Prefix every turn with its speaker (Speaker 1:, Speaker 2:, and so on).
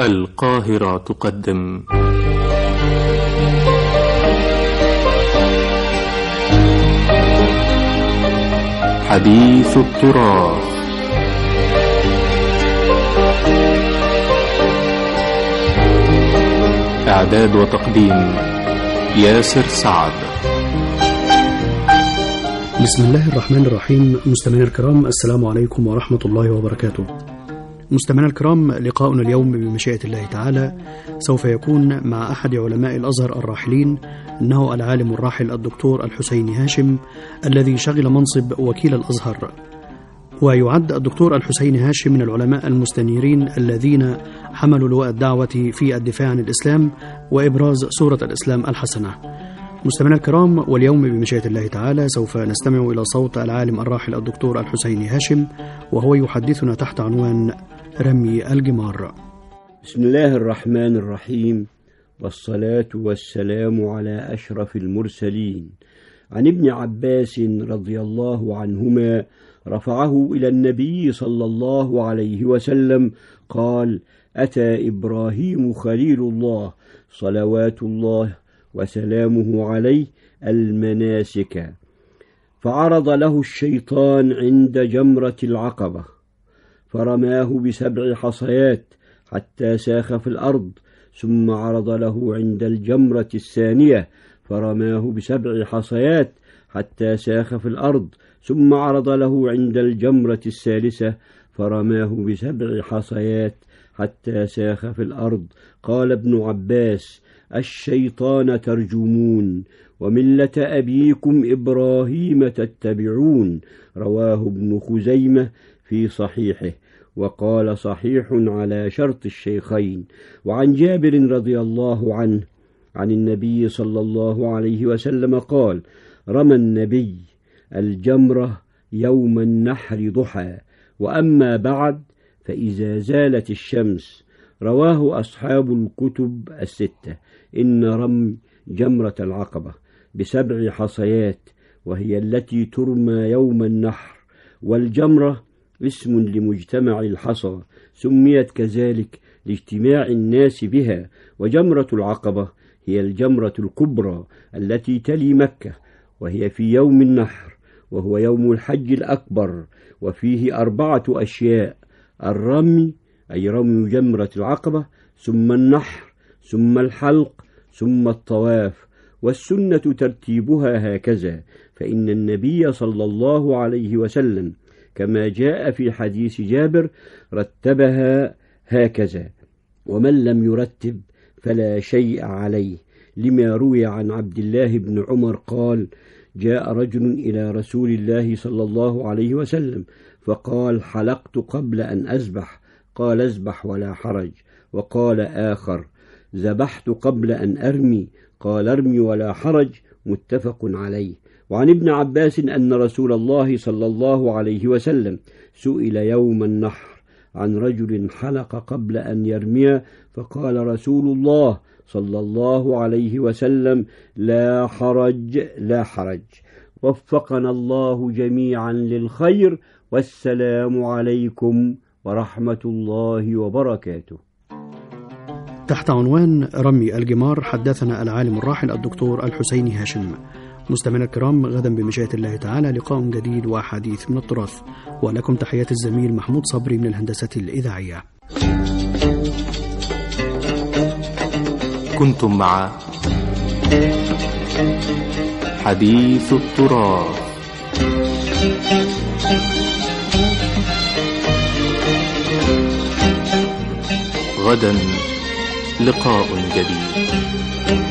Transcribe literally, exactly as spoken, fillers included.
Speaker 1: القاهرة تقدم حديث التراث. إعداد وتقديم ياسر سعد.
Speaker 2: بسم الله الرحمن الرحيم. مستمعينا الكرام، السلام عليكم ورحمة الله وبركاته. مستمعينا الكرام، لقاؤنا اليوم بمشيئة الله تعالى سوف يكون مع أحد علماء الأزهر الراحلين، إنه العالم الراحل الدكتور الحسيني هاشم الذي شغل منصب وكيل الأزهر. ويعد الدكتور الحسيني هاشم من العلماء المستنيرين الذين حملوا لواء الدعوة في الدفاع عن الإسلام وإبراز صورة الإسلام الحسنة. مستمعينا الكرام، واليوم بمشيئة الله تعالى سوف نستمع إلى صوت العالم الراحل الدكتور الحسيني هاشم وهو يحدثنا تحت عنوان رمي الجمار.
Speaker 3: بسم الله الرحمن الرحيم، والصلاة والسلام على أشرف المرسلين. عن ابن عباس رضي الله عنهما رفعه إلى النبي صلى الله عليه وسلم قال: أتى إبراهيم خليل الله صلوات الله وسلامه عليه المناسك، فعرض له الشيطان عند جمرة العقبة، فرماه بسبع حصيات حتى ساخ في الأرض، ثم عرض له عند الجمرة الثانية فرماه بسبع حصيات حتى ساخ في الأرض، ثم عرض له عند الجمرة الثالثة فرماه بسبع حصيات حتى ساخ في الأرض. قال ابن عباس: الشيطان ترجمون وملة أبيكم إبراهيم تتبعون. رواه ابن خزيمة في صحيحه، وقال صحيح على شرط الشيخين. وعن جابر رضي الله عنه عن النبي صلى الله عليه وسلم قال: رمى النبي الجمرة يوم النحر ضحى، وأما بعد فإذا زالت الشمس. رواه أصحاب الكتب الستة. إن رمي جمرة العقبة بسبع حصيات وهي التي ترمى يوم النحر، والجمرة اسم لمجتمع الحصى، سميت كذلك لاجتماع الناس بها. وجمرة العقبة هي الجمرة الكبرى التي تلي مكة، وهي في يوم النحر وهو يوم الحج الأكبر، وفيه أربعة أشياء: الرمي أي رمي جمرة العقبة، ثم النحر، ثم الحلق، ثم الطواف. والسنة ترتيبها هكذا، فإن النبي صلى الله عليه وسلم كما جاء في حديث جابر رتبها هكذا، ومن لم يرتب فلا شيء عليه، لما روي عن عبد الله بن عمر قال: جاء رجل إلى رسول الله صلى الله عليه وسلم فقال: حلقت قبل أن أذبح. قال: اذبح ولا حرج. وقال آخر: ذبحت قبل أن أرمي. قال: ارمي ولا حرج. متفق عليه. وعن ابن عباس أن رسول الله صلى الله عليه وسلم سئل يوم النحر عن رجل حلق قبل أن يرمي، فقال رسول الله صلى الله عليه وسلم: لا حرج لا حرج. وفقنا الله جميعا للخير، والسلام عليكم ورحمة الله وبركاته.
Speaker 2: تحت عنوان رمي الجمار حدثنا العالم الراحل الدكتور الحسيني هاشم. مستمعينا الكرام، غدا بمشيئة الله تعالى لقاء جديد وحديث من التراث، ولكم تحيات الزميل محمود صبري من الهندسة الإذاعية.
Speaker 1: كنتم مع حديث التراث. غدا لقاء جديد.